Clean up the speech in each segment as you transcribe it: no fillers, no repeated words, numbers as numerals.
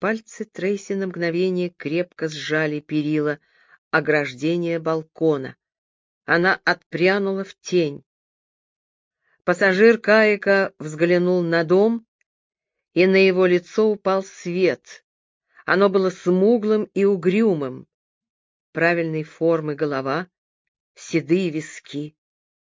Пальцы Трейси на мгновение крепко сжали перила ограждения балкона. Она отпрянула в тень. Пассажир каика взглянул на дом, и на его лицо упал свет. Оно было смуглым и угрюмым. Правильной формы голова, седые виски.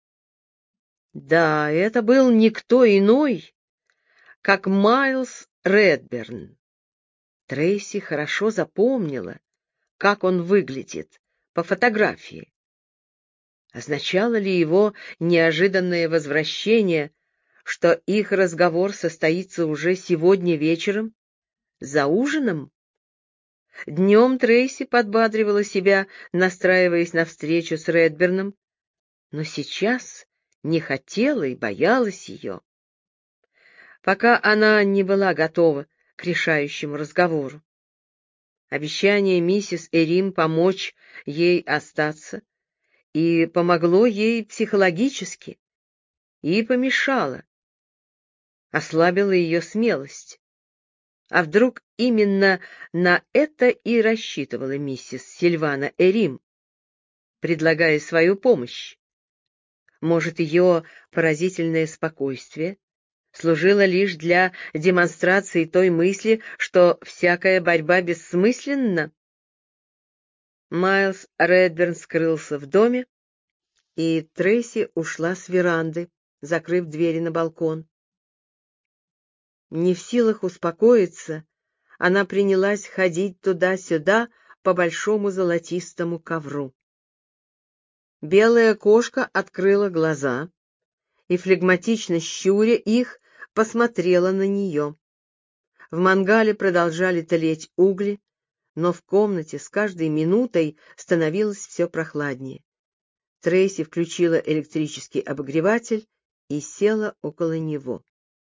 Да, это был никто иной, как Майлз Редберн. Трейси хорошо запомнила, как он выглядит по фотографии. Означало ли его неожиданное возвращение, что их разговор состоится уже сегодня вечером, за ужином? Днем Трейси подбадривала себя, настраиваясь на встречу с Редберном, но сейчас не хотела и боялась ее. Пока она не была готова к решающему разговору. Обещание миссис Эрим помочь ей остаться и помогло ей психологически, и помешало, ослабило ее смелость. А вдруг именно на это и рассчитывала миссис Сильвана Эрим, предлагая свою помощь? Может, ее поразительное спокойствие служило лишь для демонстрации той мысли, что всякая борьба бессмысленна? Майлз Редберн скрылся в доме, и Трейси ушла с веранды, закрыв двери на балкон. Не в силах успокоиться, она принялась ходить туда-сюда по большому золотистому ковру. Белая кошка открыла глаза и, флегматично щуря их, посмотрела на нее. В мангале продолжали тлеть угли, но в комнате с каждой минутой становилось все прохладнее. Трейси включила электрический обогреватель и села около него.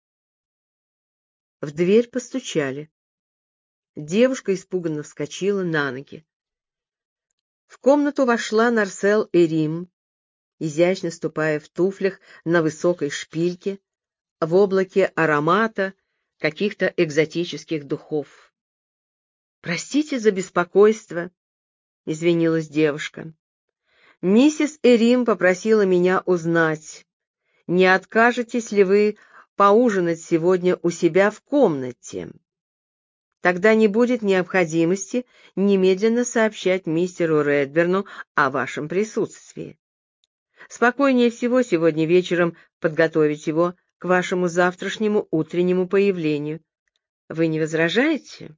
В дверь постучали. Девушка испуганно вскочила на ноги. В комнату вошла Нарсел Эрим, изящно ступая в туфлях на высокой шпильке, в облаке аромата каких-то экзотических духов. «Простите за беспокойство», — извинилась девушка. «Миссис Эрим попросила меня узнать, не откажетесь ли вы поужинать сегодня у себя в комнате? Тогда не будет необходимости немедленно сообщать мистеру Редберну о вашем присутствии. Спокойнее всего сегодня вечером подготовить его к вашему завтрашнему утреннему появлению. Вы не возражаете?»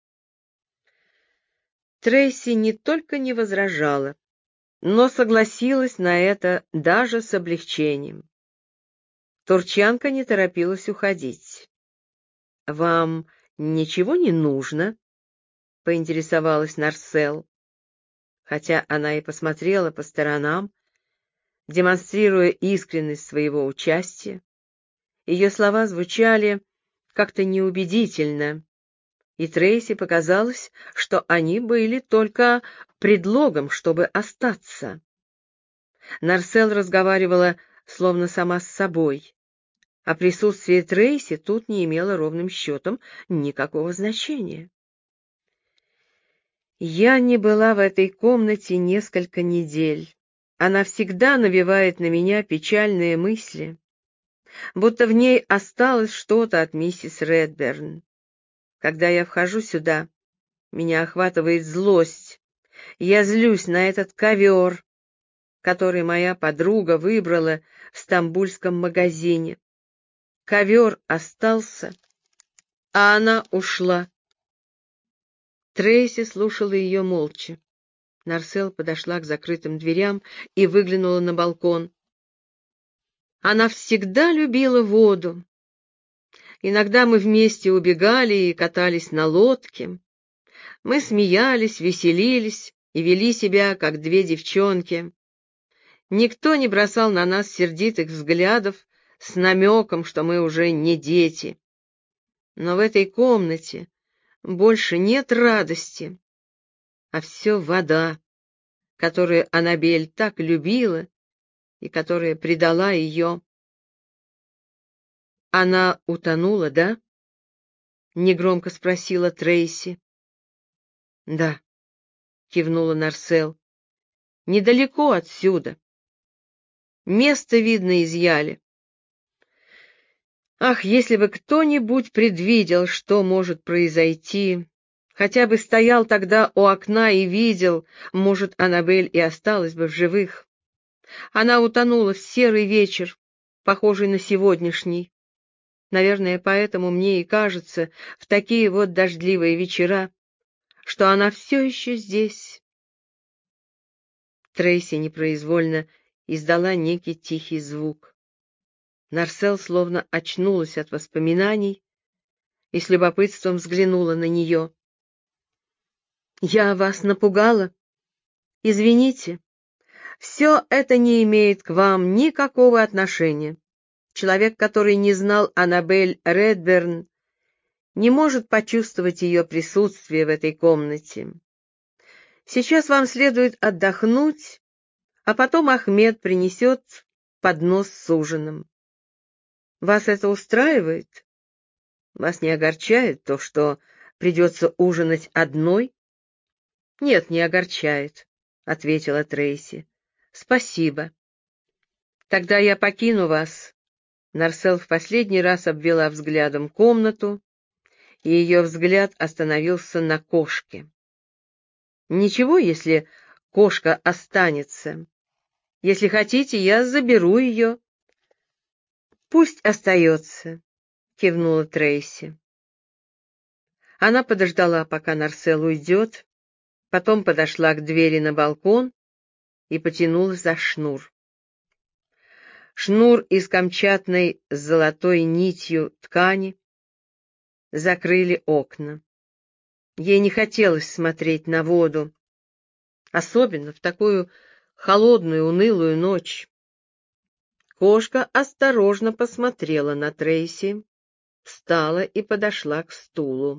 Трейси не только не возражала, но согласилась на это даже с облегчением. Турчанка не торопилась уходить. «Вам ничего не нужно?» — поинтересовалась Нарсел. Хотя она и посмотрела по сторонам, демонстрируя искренность своего участия, ее слова звучали как-то неубедительно, и Трейси показалось, что они были только предлогом, чтобы остаться. Нарсел разговаривала словно сама с собой, а присутствие Трейси тут не имело ровным счетом никакого значения. «Я не была в этой комнате несколько недель. Она всегда навевает на меня печальные мысли, будто в ней осталось что-то от миссис Редберн. Когда я вхожу сюда, меня охватывает злость. Я злюсь на этот ковер, который моя подруга выбрала в стамбульском магазине. Ковер остался, а она ушла». Трейси слушала ее молча. Нарсел подошла к закрытым дверям и выглянула на балкон. Она всегда любила воду. Иногда мы вместе убегали и катались на лодке. Мы смеялись, веселились и вели себя, как две девчонки. Никто не бросал на нас сердитых взглядов с намеком, что мы уже не дети. Но в этой комнате больше нет радости, а все вода, которую Аннабель так любила и которая предала ее. Она утонула, да? негромко спросила Трейси. Да, кивнула Нарсел. Недалеко отсюда. Место видно изъяли. Ах, если бы кто-нибудь предвидел, что может произойти, хотя бы стоял тогда у окна и видел, может, Аннабель и осталась бы в живых. Она утонула в серый вечер, похожий на сегодняшний. Наверное, поэтому мне и кажется, в такие вот дождливые вечера, что она все еще здесь. Трейси непроизвольно издала некий тихий звук. Нарсел словно очнулась от воспоминаний и с любопытством взглянула на нее. «Я вас напугала? Извините. Все это не имеет к вам никакого отношения. Человек, который не знал Аннабель Редберн, не может почувствовать ее присутствие в этой комнате. Сейчас вам следует отдохнуть, а потом Ахмед принесет поднос с ужином. Вас это устраивает? Вас не огорчает то, что придется ужинать одной? — Нет, не огорчает, — ответила Трейси. — Спасибо. — Тогда я покину вас. Нарсел в последний раз обвела взглядом комнату, и ее взгляд остановился на кошке. — Ничего, если кошка останется. Если хотите, я заберу ее. — Пусть остается, — кивнула Трейси. Она подождала, пока Нарсел уйдет, потом подошла к двери на балкон и потянула за шнур. Шнур из камчатной с золотой нитью ткани закрыли окна. Ей не хотелось смотреть на воду, особенно в такую холодную, унылую ночь. Кошка осторожно посмотрела на Трейси, встала и подошла к стулу.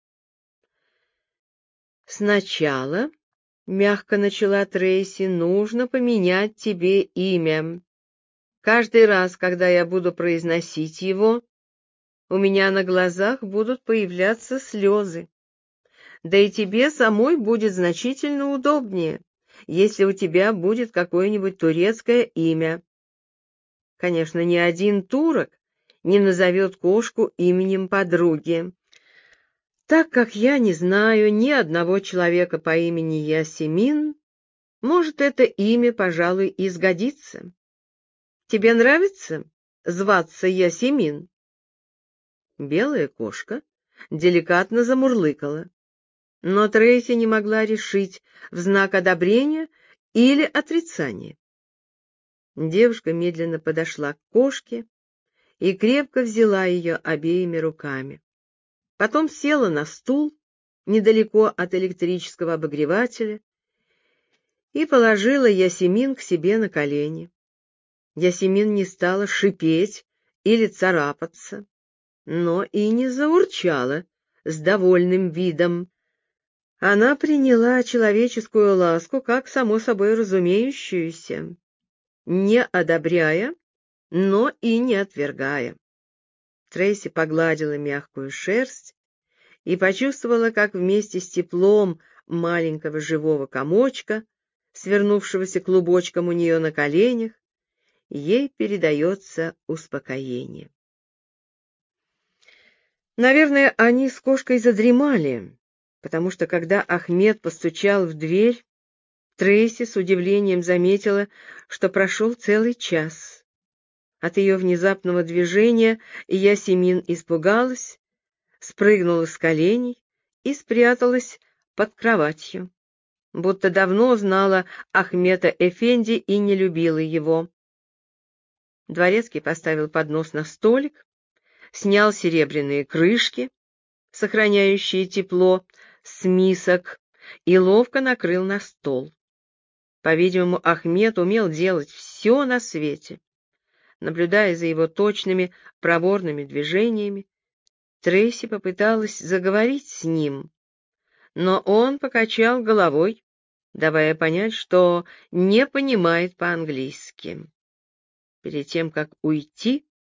«Сначала, — мягко начала Трейси, — нужно поменять тебе имя. Каждый раз, когда я буду произносить его, у меня на глазах будут появляться слезы. Да и тебе самой будет значительно удобнее, если у тебя будет какое-нибудь турецкое имя. Конечно, ни один турок не назовет кошку именем подруги. Так как я не знаю ни одного человека по имени Ясемин, может, это имя, пожалуй, и сгодится. Тебе нравится зваться Ясемин?» Белая кошка деликатно замурлыкала, но Трейси не могла решить, в знак одобрения или отрицания. Девушка медленно подошла к кошке и крепко взяла ее обеими руками. Потом села на стул недалеко от электрического обогревателя и положила Ясемин к себе на колени. Ясемин не стала шипеть или царапаться, но и не заурчала с довольным видом. Она приняла человеческую ласку как само собой разумеющуюся, не одобряя, но и не отвергая. Трейси погладила мягкую шерсть и почувствовала, как вместе с теплом маленького живого комочка, свернувшегося клубочком у нее на коленях, ей передается успокоение. Наверное, они с кошкой задремали, потому что, когда Ахмед постучал в дверь, Трейси с удивлением заметила, что прошел целый час. От ее внезапного движения Ясемин испугалась, спрыгнула с коленей и спряталась под кроватью, будто давно знала Ахмета Эфенди и не любила его. Дворецкий поставил поднос на столик, снял серебряные крышки, сохраняющие тепло, с мисок, и ловко накрыл на стол. По-видимому, Ахмед умел делать все на свете. Наблюдая за его точными, проворными движениями, Трейси попыталась заговорить с ним, но он покачал головой, давая понять, что не понимает по-английски. Перед тем, как уйти,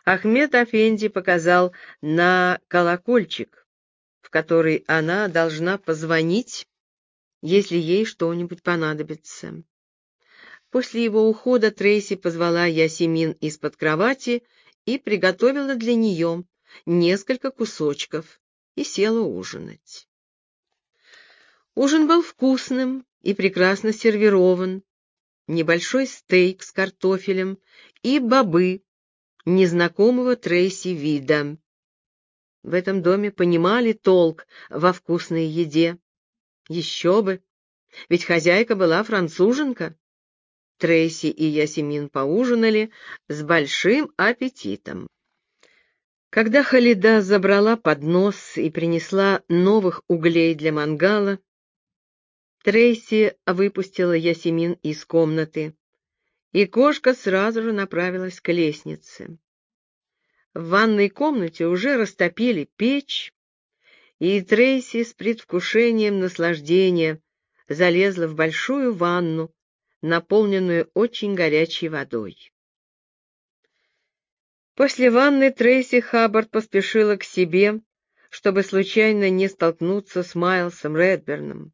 Ахмед Афенди показал на колокольчик, в который она должна позвонить, если ей что-нибудь понадобится. После его ухода Трейси позвала Ясемин из-под кровати и приготовила для нее несколько кусочков и села ужинать. Ужин был вкусным и прекрасно сервирован. Небольшой стейк с картофелем и бобы незнакомого Трейси вида. В этом доме понимали толк во вкусной еде. Еще бы, ведь хозяйка была француженка. Трейси и Ясемин поужинали с большим аппетитом. Когда Халида забрала поднос и принесла новых углей для мангала, Трейси выпустила Ясемин из комнаты, и кошка сразу же направилась к лестнице. В ванной комнате уже растопили печь, и Трейси с предвкушением наслаждения залезла в большую ванну, наполненную очень горячей водой. После ванны Трейси Хаббард поспешила к себе, чтобы случайно не столкнуться с Майлсом Редберном.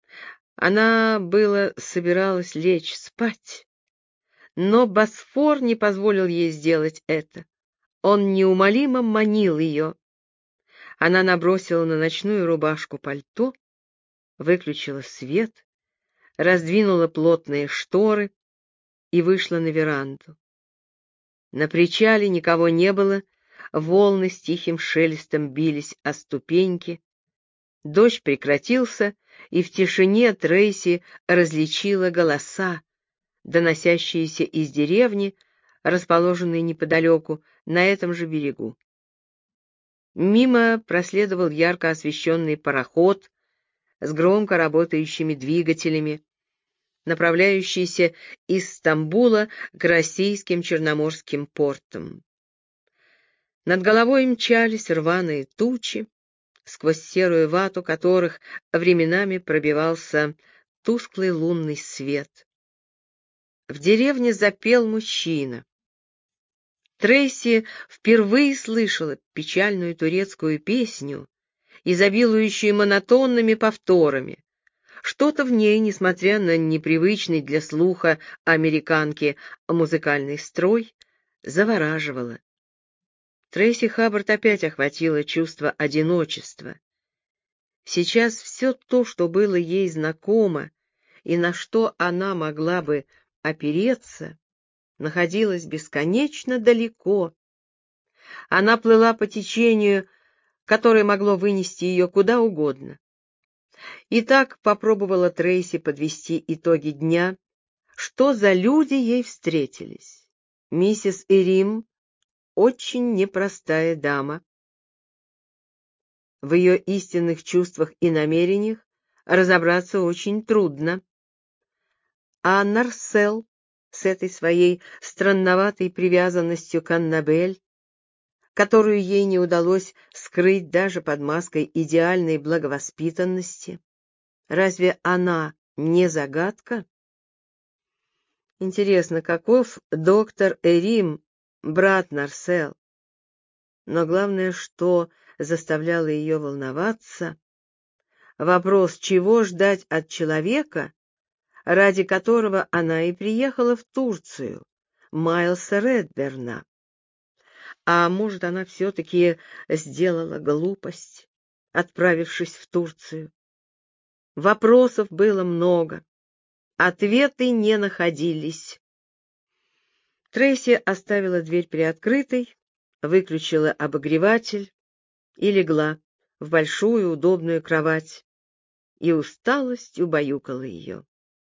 Она было собиралась лечь спать, но Босфор не позволил ей сделать это. Он неумолимо манил ее. Она набросила на ночную рубашку пальто, выключила свет, раздвинула плотные шторы и вышла на веранду. На причале никого не было, волны с тихим шелестом бились о ступеньки. Дождь прекратился, и в тишине Трейси различила голоса, доносящиеся из деревни, расположенной неподалеку, на этом же берегу. Мимо проследовал ярко освещенный пароход с громко работающими двигателями, направляющийся из Стамбула к российским черноморским портам. Над головой мчались рваные тучи, сквозь серую вату которых временами пробивался тусклый лунный свет. В деревне запел мужчина. Трейси впервые слышала печальную турецкую песню, изобилующую монотонными повторами. Что-то в ней, несмотря на непривычный для слуха американки музыкальный строй, завораживало. Трейси Хаббард опять охватило чувство одиночества. Сейчас все то, что было ей знакомо и на что она могла бы опереться, находилось бесконечно далеко. Она плыла по течению, которое могло вынести ее куда угодно. И так попробовала Трейси подвести итоги дня. Что за люди ей встретились? Миссис Ирим — очень непростая дама. В ее истинных чувствах и намерениях разобраться очень трудно. А Нарсел с этой своей странноватой привязанностью к Аннабель, которую ей не удалось скрыть даже под маской идеальной благовоспитанности, разве она не загадка? Интересно, каков доктор Эрим, брат Нарсел? Но главное, что заставляло ее волноваться, вопрос, чего ждать от человека, ради которого она и приехала в Турцию, Майлса Редберна. А может, она все-таки сделала глупость, отправившись в Турцию? Вопросов было много, ответы не находились. Трейси оставила дверь приоткрытой, выключила обогреватель и легла в большую удобную кровать, и усталость убаюкала ее.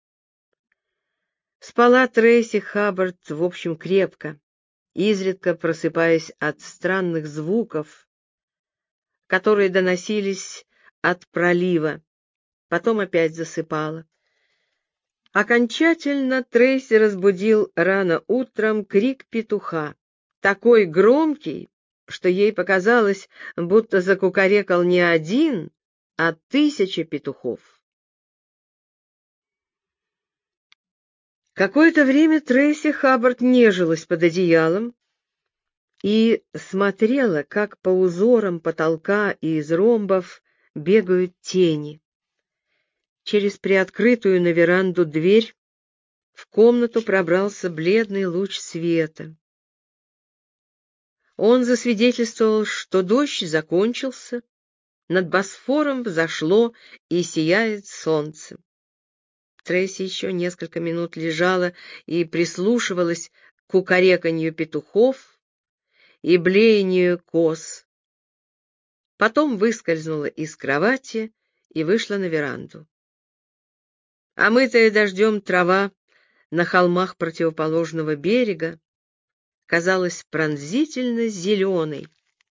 Спала Трейси Хаббард, в общем, крепко, изредка просыпаясь от странных звуков, которые доносились от пролива, потом опять засыпала. Окончательно Трейси разбудил рано утром крик петуха, такой громкий, что ей показалось, будто закукарекал не один, а 1000 петухов. Какое-то время Трейси Хаббард нежилась под одеялом и смотрела, как по узорам потолка и из ромбов бегают тени. Через приоткрытую на веранду дверь в комнату пробрался бледный луч света. Он засвидетельствовал, что дождь закончился, над Босфором взошло и сияет солнце. Трейси еще несколько минут лежала и прислушивалась к кукареканью петухов и блеянию коз. Потом выскользнула из кровати и вышла на веранду. Омытая дождем трава на холмах противоположного берега казалась пронзительно зеленой.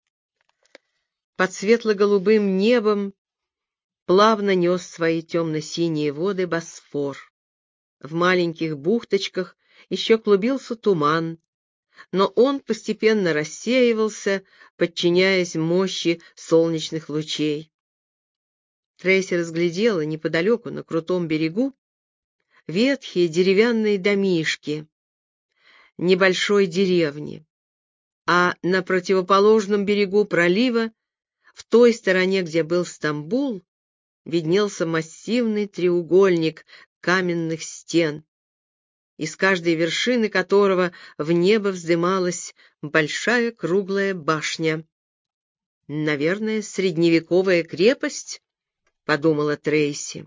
Под светло-голубым небом плавно нес свои темно-синие воды Босфор. В маленьких бухточках еще клубился туман, но он постепенно рассеивался, подчиняясь мощи солнечных лучей. Трейси разглядела неподалеку, на крутом берегу, ветхие деревянные домишки небольшой деревни, а на противоположном берегу пролива, в той стороне, где был Стамбул, виднелся массивный треугольник каменных стен, из каждой вершины которого в небо вздымалась большая круглая башня. «Наверное, средневековая крепость», — подумала Трейси.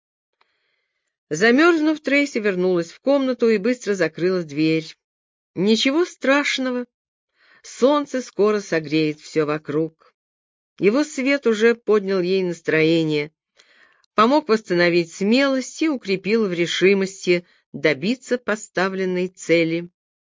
Замерзнув, Трейси вернулась в комнату и быстро закрыла дверь. Ничего страшного, солнце скоро согреет все вокруг. Его свет уже поднял ей настроение, помог восстановить смелость и укрепил в решимости добиться поставленной цели.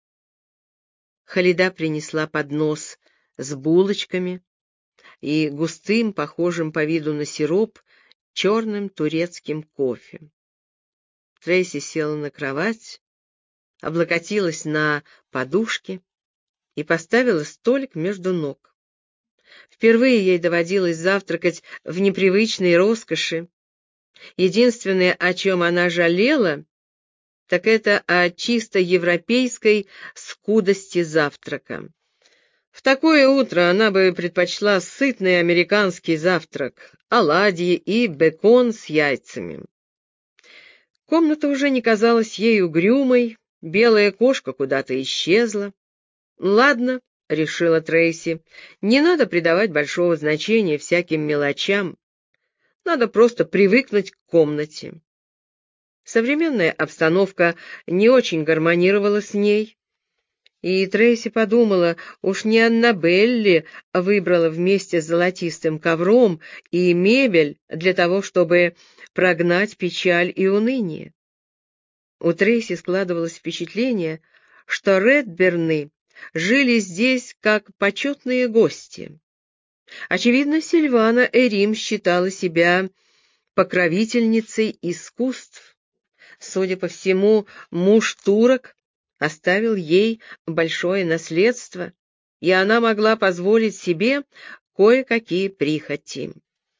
Халида принесла поднос с булочками и густым, похожим по виду на сироп, черным турецким кофе. Трейси села на кровать, облокотилась на подушки и поставила столик между ног. Впервые ей доводилось завтракать в непривычной роскоши. Единственное, о чем она жалела, так это о чисто европейской скудости завтрака. В такое утро она бы предпочла сытный американский завтрак, оладьи и бекон с яйцами. Комната уже не казалась ей угрюмой, белая кошка куда-то исчезла. «Ладно», — решила Трейси, — «не надо придавать большого значения всяким мелочам. Надо просто привыкнуть к комнате». Современная обстановка не очень гармонировала с ней, и Трейси подумала, уж не Аннабелли выбрала вместе с золотистым ковром и мебель для того, чтобы прогнать печаль и уныние. У Трейси складывалось впечатление, что Редберны жили здесь как почетные гости. Очевидно, Сильвана Эрим считала себя покровительницей искусств. Судя по всему, муж турок оставил ей большое наследство, и она могла позволить себе кое-какие прихоти.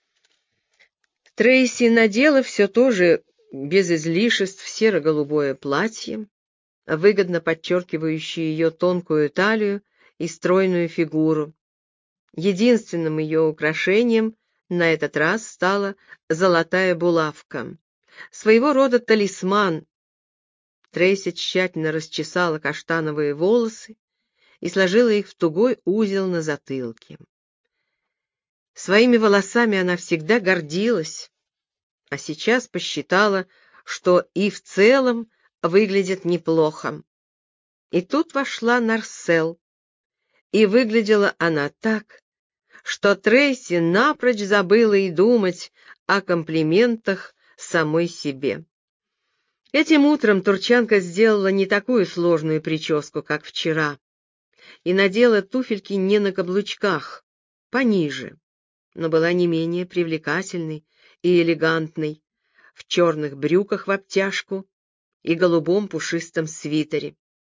Трейси надела все то же без излишеств серо-голубое платье, выгодно подчеркивающее ее тонкую талию и стройную фигуру. Единственным ее украшением на этот раз стала золотая булавка, своего рода талисман. Трейси тщательно расчесала каштановые волосы и сложила их в тугой узел на затылке. Своими волосами она всегда гордилась, а сейчас посчитала, что и в целом выглядит неплохо. И тут вошла Нарсел, и выглядела она так, что Трейси напрочь забыла и думать о комплиментах самой себе. Этим утром турчанка сделала не такую сложную прическу, как вчера, и надела туфельки не на каблучках, пониже, но была не менее привлекательной и элегантной, в черных брюках в обтяжку и голубом пушистом свитере.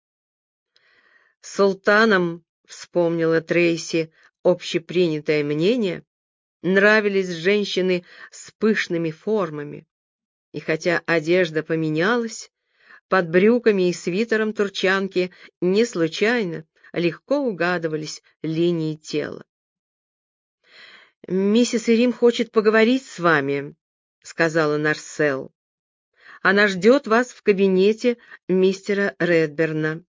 Султанам, вспомнила Трейси общепринятое мнение, нравились женщины с пышными формами, и хотя одежда поменялась, под брюками и свитером турчанки не случайно легко угадывались линии тела. «Миссис Ирим хочет поговорить с вами», — сказала Нарсел. «Она ждет вас в кабинете мистера Редберна».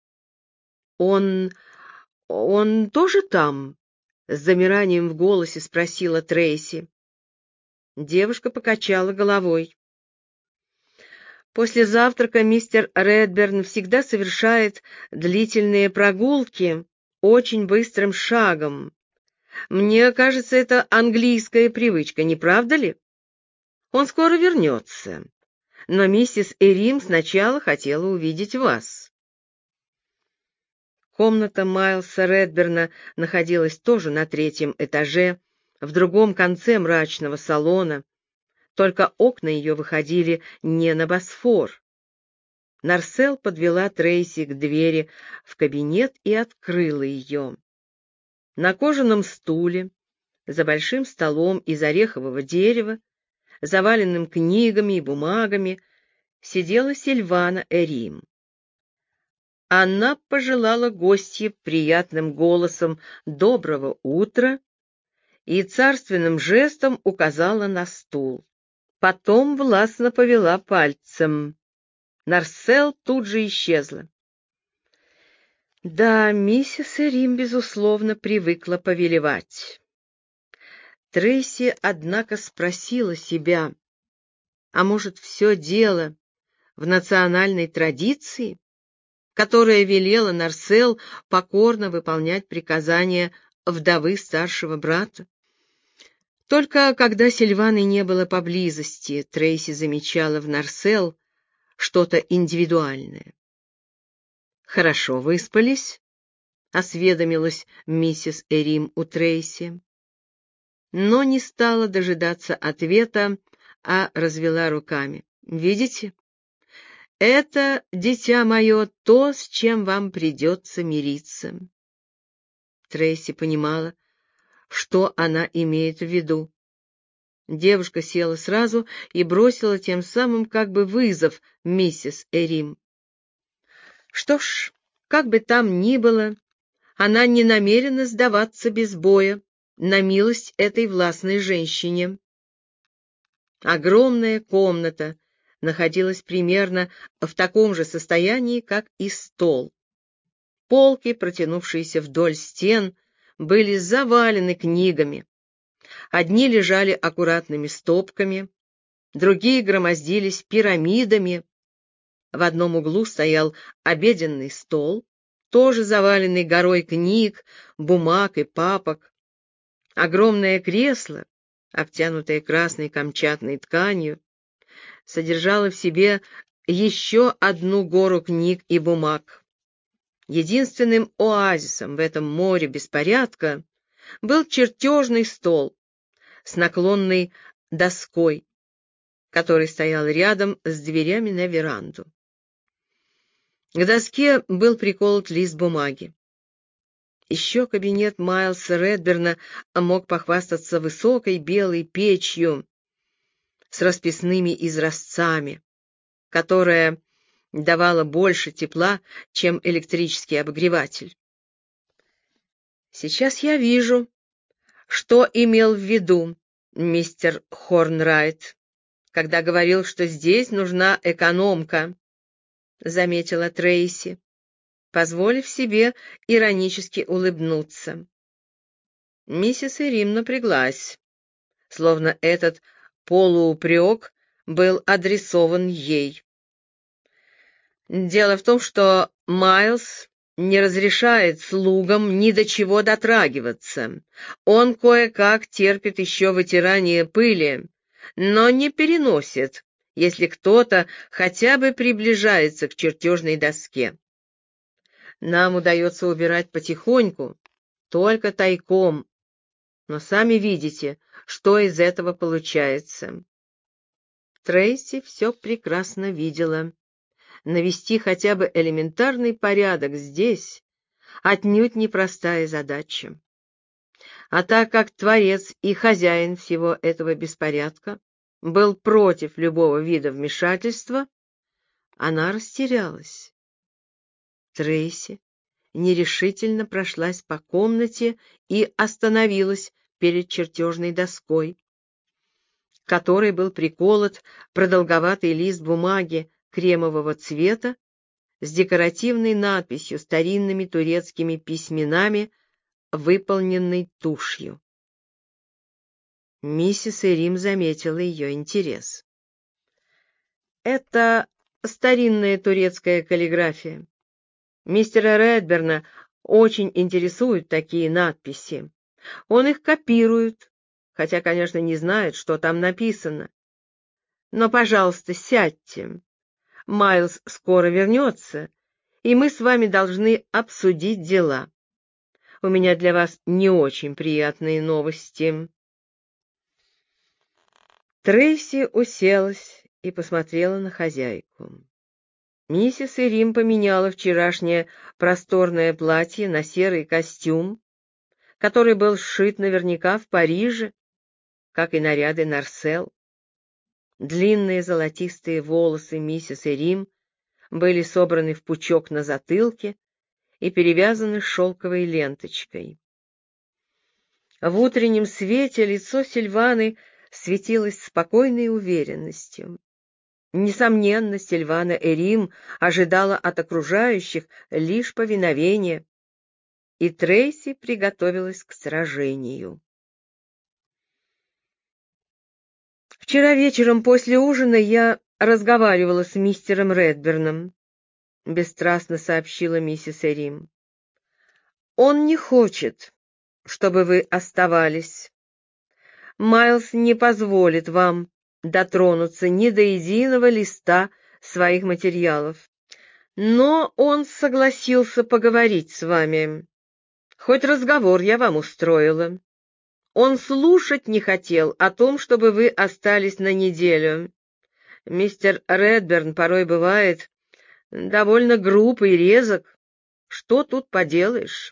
«Он тоже там?» — с замиранием в голосе спросила Трейси. Девушка покачала головой. «После завтрака мистер Редберн всегда совершает длительные прогулки очень быстрым шагом. Мне кажется, это английская привычка, не правда ли? Он скоро вернется, но миссис Эрим сначала хотела увидеть вас». Комната Майлса Редберна находилась тоже на 3-м этаже, в другом конце мрачного салона, только окна ее выходили не на Босфор. Нарсел подвела Трейси к двери в кабинет и открыла ее. На кожаном стуле, за большим столом из орехового дерева, заваленным книгами и бумагами, сидела Сильвана Эрим. Она пожелала гостье приятным голосом «доброго утра» и царственным жестом указала на стул. Потом властно повела пальцем. Нарсел тут же исчезла. Да, миссис Эрим, безусловно, привыкла повелевать. Трейси, однако, спросила себя, а может, все дело в национальной традиции, которая велела Нарсел покорно выполнять приказания вдовы старшего брата? Только когда Сильваны не было поблизости, Трейси замечала в Нарсел что-то индивидуальное. «Хорошо выспались?» — осведомилась миссис Эрим у Трейси. Но не стала дожидаться ответа, а развела руками. «Видите? Это, дитя мое, то, с чем вам придется мириться». Трейси понимала, что она имеет в виду. Девушка села сразу и бросила тем самым как бы вызов миссис Эрим. Что ж, как бы там ни было, она не намерена сдаваться без боя на милость этой властной женщине. Огромная комната находилась примерно в таком же состоянии, как и стол. Полки, протянувшиеся вдоль стен, были завалены книгами. Одни лежали аккуратными стопками, другие громоздились пирамидами. В одном углу стоял обеденный стол, тоже заваленный горой книг, бумаг и папок. Огромное кресло, обтянутое красной камчатной тканью, содержало в себе еще одну гору книг и бумаг. Единственным оазисом в этом море беспорядка был чертежный стол с наклонной доской, который стоял рядом с дверями на веранду. К доске был приколот лист бумаги. Еще кабинет Майлса Редберна мог похвастаться высокой белой печью с расписными изразцами, которая давала больше тепла, чем электрический обогреватель. Сейчас я вижу, что имел в виду мистер Хорнрайт, когда говорил, что здесь нужна экономка, заметила Трейси, позволив себе иронически улыбнуться. Миссис Ирим напряглась, словно этот полуупрек был адресован ей. Дело в том, что Майлз не разрешает слугам ни до чего дотрагиваться. Он кое-как терпит еще вытирание пыли, но не переносит, если кто-то хотя бы приближается к чертежной доске. Нам удается убирать потихоньку, только тайком, но сами видите, что из этого получается. Трейси все прекрасно видела. Навести хотя бы элементарный порядок здесь отнюдь непростая задача. А так как творец и хозяин всего этого беспорядка был против любого вида вмешательства, она растерялась. Трейси нерешительно прошлась по комнате и остановилась перед чертежной доской, к которой был приколот продолговатый лист бумаги кремового цвета с декоративной надписью старинными турецкими письменами, выполненной тушью. Миссис Эрим заметила ее интерес. «Это старинная турецкая каллиграфия. Мистера Редберна очень интересуют такие надписи. Он их копирует, хотя, конечно, не знает, что там написано. Но, пожалуйста, сядьте. Майлз скоро вернется, и мы с вами должны обсудить дела. У меня для вас не очень приятные новости». Трейси уселась и посмотрела на хозяйку. Миссис Ирим поменяла вчерашнее просторное платье на серый костюм, который был сшит наверняка в Париже, как и наряды Нарсел. Длинные золотистые волосы миссис Ирим были собраны в пучок на затылке и перевязаны шелковой ленточкой. В утреннем свете лицо Сильваны светилось спокойной уверенностью. Несомненно, Сильвана Эрим ожидала от окружающих лишь повиновения, и Трейси приготовилась к сражению. «Вчера вечером после ужина я разговаривала с мистером Редберном», — бесстрастно сообщила миссис Эрим. «Он не хочет, чтобы вы оставались. Майлз не позволит вам дотронуться ни до единого листа своих материалов. Но он согласился поговорить с вами. Хоть разговор я вам устроила. Он слушать не хотел о том, чтобы вы остались на неделю. Мистер Редберн порой бывает довольно груб и резок. Что тут поделаешь?»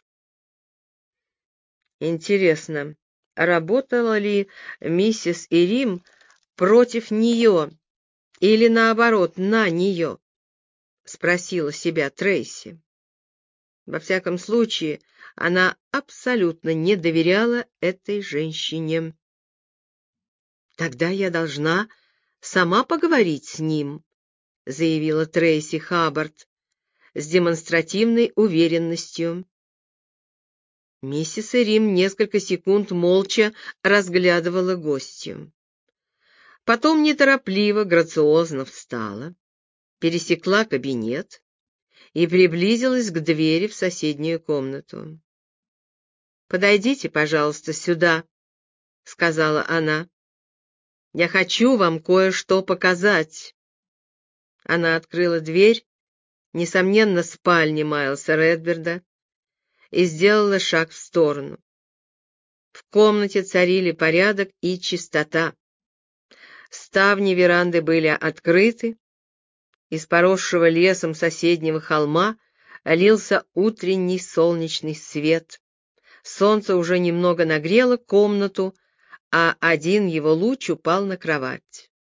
Интересно, работала ли миссис Ирим против нее или, наоборот, на нее? — спросила себя Трейси. Во всяком случае, она абсолютно не доверяла этой женщине. «Тогда я должна сама поговорить с ним», — заявила Трейси Хаббард с демонстративной уверенностью. Миссис Эрим несколько секунд молча разглядывала гостью. Потом неторопливо, грациозно встала, пересекла кабинет и приблизилась к двери в соседнюю комнату. «Подойдите, пожалуйста, сюда», — сказала она. «Я хочу вам кое-что показать». Она открыла дверь, несомненно, спальни Майлса Редберда, и сделала шаг в сторону. В комнате царили порядок и чистота. Ставни веранды были открыты, из поросшего лесом соседнего холма лился утренний солнечный свет. Солнце уже немного нагрело комнату, а один его луч упал на кровать.